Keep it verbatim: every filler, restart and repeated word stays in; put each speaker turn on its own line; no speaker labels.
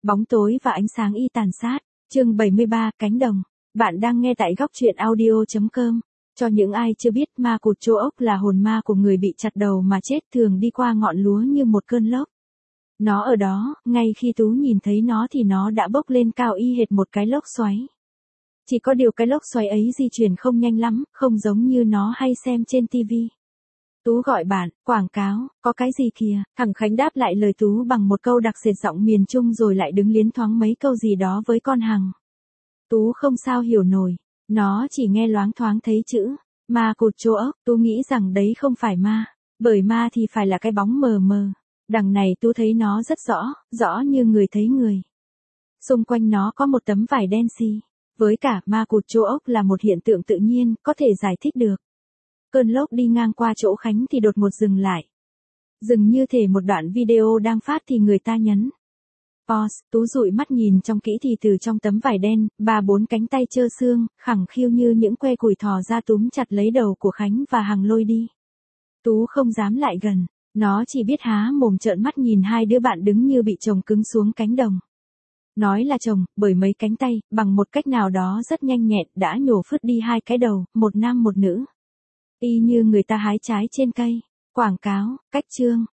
Bóng tối và ánh sáng y tàn sát. Chương bảy mươi ba, cánh đồng. Bạn đang nghe tại góc truyện audio chấm com. Cho những ai chưa biết, ma cụt châu ốc là hồn ma của người bị chặt đầu mà chết, thường đi qua ngọn lúa như một cơn lốc. Nó ở đó, ngay khi Tú nhìn thấy nó thì nó đã bốc lên cao y hệt một cái lốc xoáy. Chỉ có điều cái lốc xoáy ấy di chuyển không nhanh lắm, không giống như nó hay xem trên tivi. Tú gọi bạn, quảng cáo, có cái gì kìa? Thằng Khánh đáp lại lời Tú bằng một câu đặc sệt giọng miền Trung rồi lại đứng liến thoáng mấy câu gì đó với con Hằng. Tú không sao hiểu nổi, nó chỉ nghe loáng thoáng thấy chữ ma cụt châu ốc. Tú nghĩ rằng đấy không phải ma, bởi ma thì phải là cái bóng mờ mờ. Đằng này Tú thấy nó rất rõ, rõ như người thấy người. Xung quanh nó có một tấm vải đen xì. Với cả ma cụt châu ốc là một hiện tượng tự nhiên, có thể giải thích được. Cơn lốc đi ngang qua chỗ Khánh thì đột ngột dừng lại. Dừng như thể một đoạn video đang phát thì người ta nhấn pause. Tú dụi mắt nhìn trong kỹ thì từ trong tấm vải đen, ba bốn cánh tay trơ xương, khẳng khiu như những que củi thò ra túm chặt lấy đầu của Khánh và Hằng lôi đi. Tú không dám lại gần, nó chỉ biết há mồm trợn mắt nhìn hai đứa bạn đứng như bị chồng cứng xuống cánh đồng. Nói là chồng, bởi mấy cánh tay, bằng một cách nào đó rất nhanh nhẹn, đã nhổ phứt đi hai cái đầu, một nam một nữ. Y như người ta hái trái trên cây. Quảng cáo, cách chương.